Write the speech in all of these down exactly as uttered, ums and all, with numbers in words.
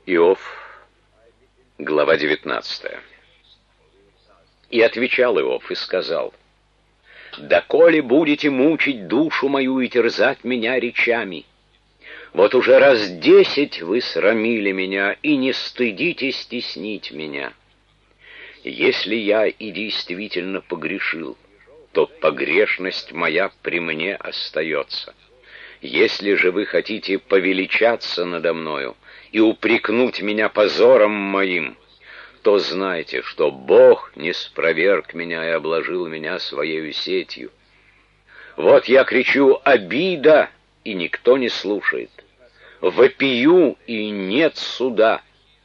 Иов, глава девятнадцатая. И отвечал Иов и сказал: «Доколе будете мучить душу мою и терзать меня речами? Вот уже раз десять вы срамили меня, и не стыдитесь теснить меня. Если я и действительно погрешил, то погрешность моя при мне остается. Если же вы хотите повеличаться надо мною и упрекнуть меня позором моим, то знайте, что Бог не спроверг меня и обложил меня своею сетью. Вот я кричу: обида, и никто не слушает. Вопию, и нет суда.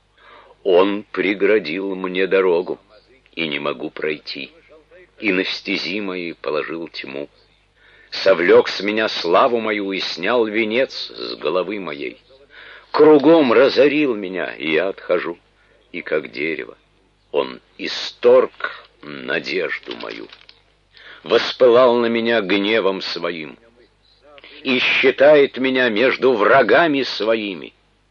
Он преградил мне дорогу, и не могу пройти, и на стези моей положил тьму. Совлек с меня славу мою и снял венец с головы моей. Кругом разорил меня, и я отхожу, и как дерево он исторг надежду мою. Воспылал на меня гневом своим и считает меня между врагами своими.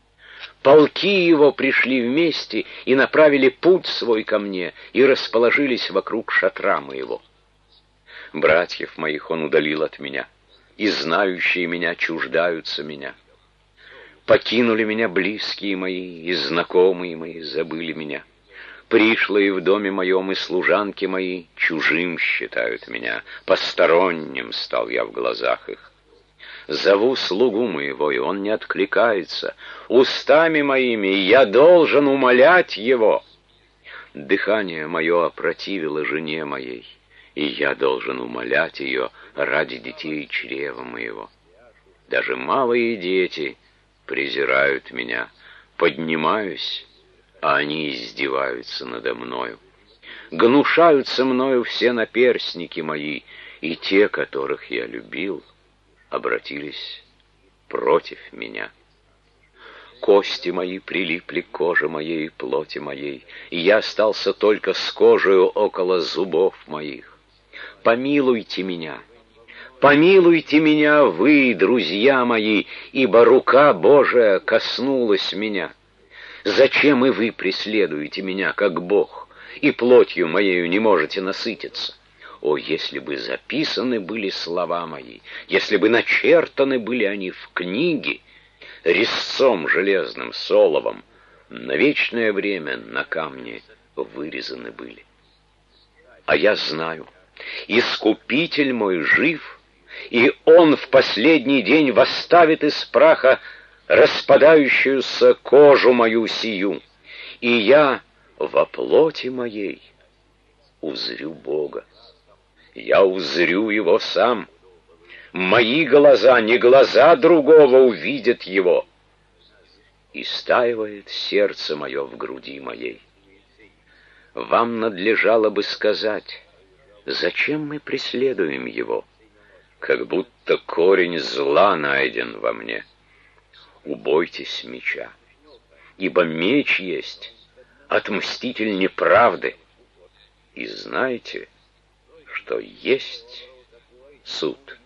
Полки его пришли вместе и направили путь свой ко мне, и расположились вокруг шатра моего. Братьев моих он удалил от меня, и знающие меня чуждаются меня. Покинули меня близкие мои, и знакомые мои забыли меня. Пришлые в доме моем и служанки мои чужим считают меня, посторонним стал я в глазах их. Зову слугу моего, и он не откликается. Устами моими я должен умолять его. Дыхание мое опротивило жене моей, и я должен умолять ее ради детей чрева моего. Даже малые дети презирают меня. Поднимаюсь, а они издеваются надо мною. Гнушаются мною все наперстники мои, и те, которых я любил, обратились против меня. Кости мои прилипли к коже моей и плоти моей, и я остался только с кожею около зубов моих. Помилуйте меня, помилуйте меня вы, друзья мои, ибо рука Божия коснулась меня. Зачем и вы преследуете меня, как Бог, и плотью моею не можете насытиться? О, если бы записаны были слова мои, если бы начертаны были они в книге, резцом железным, соловом, на вечное время на камне вырезаны были. А я знаю, Искупитель мой жив, и Он в последний день восставит из праха распадающуюся кожу мою сию, и я во плоти моей узрю Бога. Я узрю Его сам. Мои глаза, не глаза другого, увидят Его. Истаивает сердце мое в груди моей. Вам надлежало бы сказать: зачем мы преследуем Его? Как будто корень зла найден во мне. Убойтесь меча, ибо меч есть отмститель неправды. И знайте, что есть суд.